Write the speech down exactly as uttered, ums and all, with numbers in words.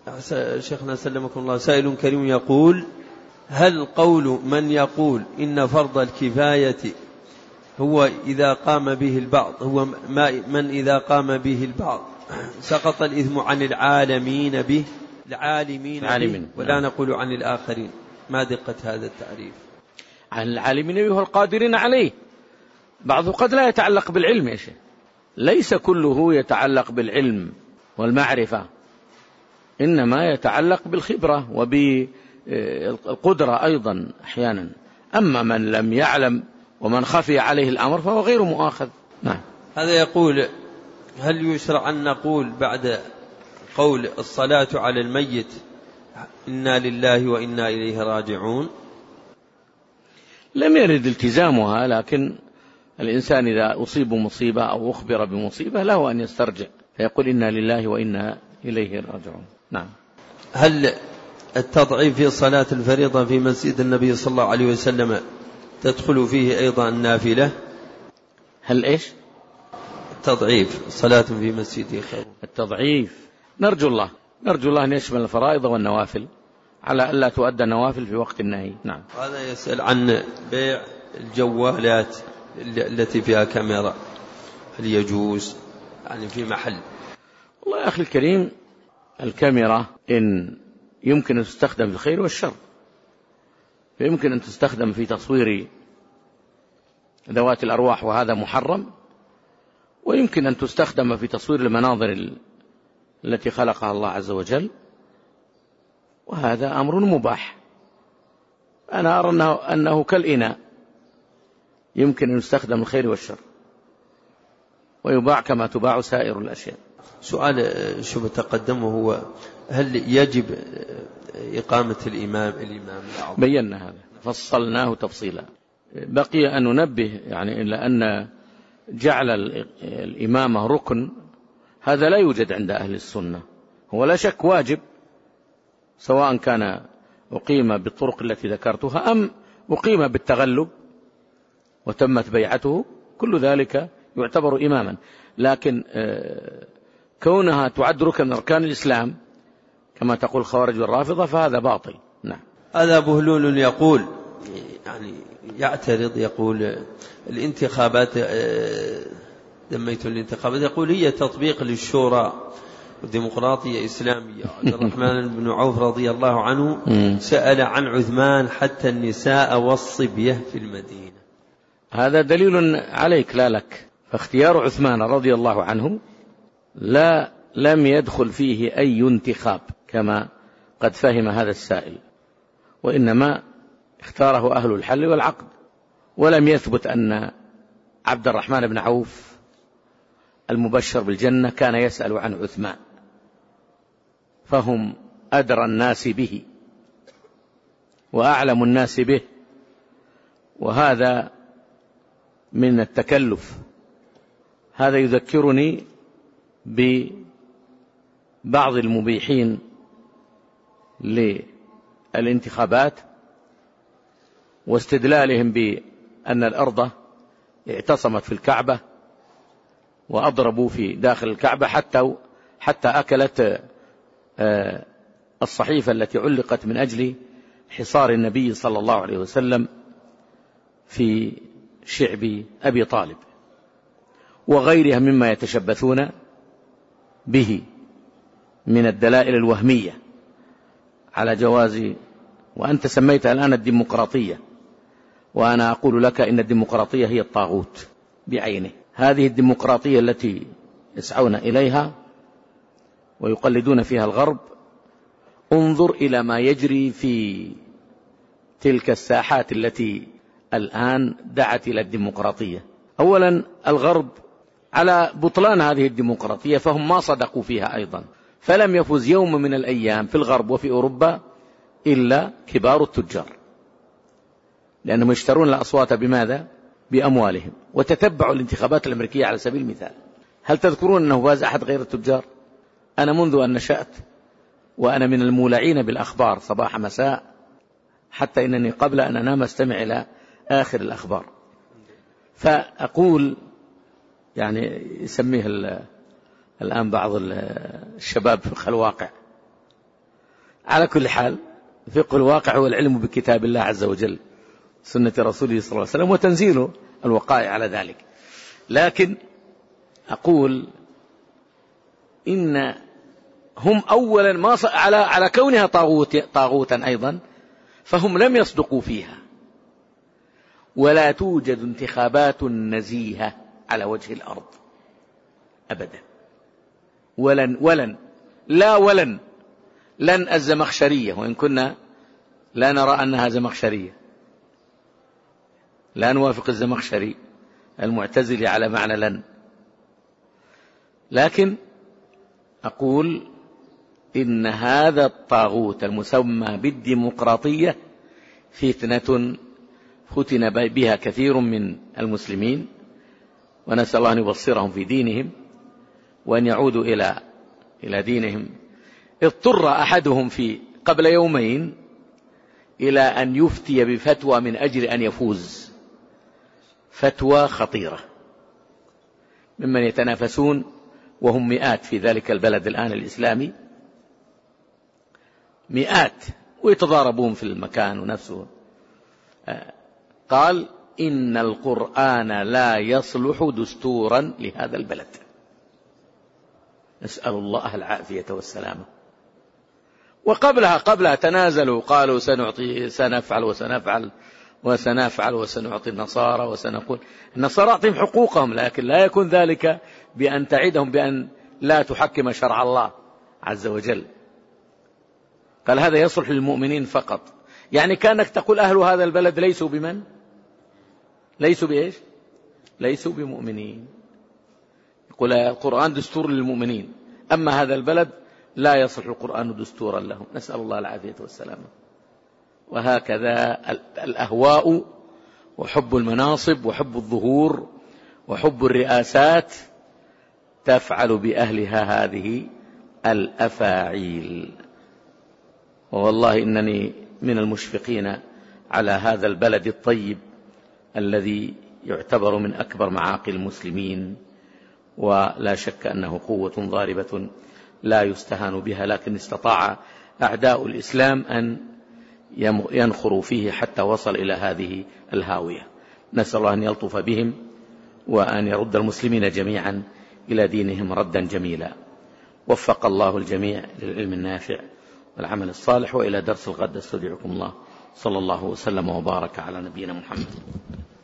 شيخنا سلمكم الله، سائل كريم يقول: هل قول من يقول إن فرض الكفاية هو إذا قام به البعض هو ما من إذا قام به البعض سقط الإثم عن العالمين به العالمين به ولا نقول عن الآخرين، ما دقة هذا التعريف؟ عن العالمين به القادرين عليه، بعضه قد لا يتعلق بالعلم يا شيخ، ليس كله يتعلق بالعلم والمعرفة، إنما يتعلق بالخبرة وبالقدرة أيضا أحيانا. أما من لم يعلم ومن خفي عليه الأمر فهو غير مؤاخذ. نعم. هذا يقول: هل يشرع أن نقول بعد قول الصلاة على الميت إنا لله وإنا إليه راجعون؟ لم يرد التزامها، لكن الإنسان إذا أصيب مصيبة أو أخبر بمصيبة له أن يسترجع فيقول إنا لله وإنا إليه راجعون. نعم. هل التضعيف في صلاة الفريضة في مسجد النبي صلى الله عليه وسلم تدخل فيه أيضا النافلة؟ هل إيش؟ التضعيف صلاة في مسجد خير. التضعيف نرجو الله نرجو الله أن يشمل الفرائض والنوافل على ألا تؤدى النوافل في وقت النهي. نعم. هذا يسأل عن بيع الجوالات التي فيها كاميرا، هل يجوز يعني في محل؟ والله يا أخي الكريم، الكاميرا إن يمكن أن تستخدم في الخير والشر، فيمكن أن تستخدم في تصوير ذوات الأرواح وهذا محرم، ويمكن أن تستخدم في تصوير المناظر التي خلقها الله عز وجل، وهذا أمر مباح. أنا أرى أنه, أنه كالإناء يمكن أن يستخدم الخير والشر ويباع كما تباع سائر الأشياء. سؤال شو تقدمه هو: هل يجب إقامة الإمام الإمام الأعظم؟ بينا هذا، فصلناه تفصيلا. بقي أن ننبه يعني إلى أن جعل الإمامة ركن هذا لا يوجد عند أهل السنة، هو لا شك واجب، سواء كان أقيم بالطرق التي ذكرتها أم أقيم بالتغلب وتمت بيعته، كل ذلك يعتبر إماما، لكن كونها تعد ركن أركان الإسلام كما تقول الخوارج والرافضة فهذا باطل. نعم. هذا بهلول يقول يعني يعترض، يقول الانتخابات دميت الانتخابات، يقول هي تطبيق للشورى والديمقراطية إسلامية. عبد الرحمن بن عوف رضي الله عنه سأل عن عثمان حتى النساء والصبية في المدينة. هذا دليل عليك لا لك، فاختيار عثمان رضي الله عنه لا لم يدخل فيه أي انتخاب كما قد فهم هذا السائل، وإنما اختاره أهل الحل والعقد، ولم يثبت أن عبد الرحمن بن عوف المبشر بالجنة كان يسأل عن عثمان، فهم أدرى الناس به وأعلم الناس به، وهذا من التكلف. هذا يذكرني ببعض المبيحين للانتخابات واستدلالهم بأن الأرض اعتصمت في الكعبة وأضربوا في داخل الكعبة حتى حتى أكلت الصحيفة التي علقت من أجل حصار النبي صلى الله عليه وسلم في شعب أبي طالب، وغيرها مما يتشبثون به من الدلائل الوهمية على جواز، وأنت سميتها الآن الديمقراطية، وأنا أقول لك إن الديمقراطية هي الطاغوت بعينه. هذه الديمقراطية التي يسعون إليها ويقلدون فيها الغرب، انظر إلى ما يجري في تلك الساحات التي الآن دعت إلى الديمقراطية. أولا الغرب على بطلان هذه الديمقراطية فهم ما صدقوا فيها أيضا، فلم يفز يوم من الأيام في الغرب وفي أوروبا إلا كبار التجار، لأنهم يشترون الأصوات بماذا؟ بأموالهم. وتتبعوا الانتخابات الأمريكية على سبيل المثال، هل تذكرون أنه فاز أحد غير التجار؟ أنا منذ أن نشأت وأنا من المولعين بالأخبار صباح مساء، حتى إنني قبل أن أنام استمع إلى آخر الأخبار. فأقول يعني يسميه الآن بعض الشباب في الواقع على كل حال فقه الواقع هو العلم بكتاب الله عز وجل سنة رسوله صلى الله عليه وسلم وتنزيل الوقائع على ذلك. لكن أقول إن هم أولا ما على على كونها طاغوت طاغوتا أيضا فهم لم يصدقوا فيها، ولا توجد انتخابات نزيهة على وجه الأرض أبدا، ولن ولن لا ولن لن الزمخشرية، وإن كنا لا نرى أنها زمخشرية، لا نوافق الزمخشري المعتزلي على معنى لن، لكن أقول إن هذا الطاغوت المسمى بالديمقراطية فتنة فتن بها كثير من المسلمين، ونسأل الله أن يبصرهم في دينهم وأن يعودوا إلى إلى دينهم. اضطر أحدهم في قبل يومين إلى أن يفتي بفتوى من أجل أن يفوز، فتوى خطيرة، ممن يتنافسون وهم مئات في ذلك البلد الآن الإسلامي، مئات ويتضاربون في المكان ونفسه. قال إن القرآن لا يصلح دستورا لهذا البلد. نسأل الله العافية والسلامة. وقبلها قبلها تنازلوا قالوا سنعطي سنفعل وسنفعل وسنفعل وسنعطي النصارى وسنقول النصارى أعطيهم حقوقهم، لكن لا يكون ذلك بأن تعدهم بأن لا تحكم شرع الله عز وجل. قال هذا يصلح للمؤمنين فقط، يعني كأنك تقول أهل هذا البلد ليسوا بمن؟ ليسوا بإيش؟ ليسوا بمؤمنين. يقول القرآن دستور للمؤمنين، أما هذا البلد لا يصلح القرآن دستورا لهم. نسأل الله العافية والسلامة. وهكذا الأهواء وحب المناصب وحب الظهور وحب الرئاسات تفعل بأهلها هذه الأفاعيل. والله إنني من المشفقين على هذا البلد الطيب الذي يعتبر من أكبر معاقل المسلمين، ولا شك أنه قوة ضاربة لا يستهان بها، لكن استطاع أعداء الإسلام أن ينخروا فيه حتى وصل إلى هذه الهاوية. نسأل الله أن يلطف بهم وأن يرد المسلمين جميعا إلى دينهم ردا جميلا. وفق الله الجميع للعلم النافع والعمل الصالح. وإلى درس الغد استودعكم الله، صلى الله وسلم وبارك على نبينا محمد.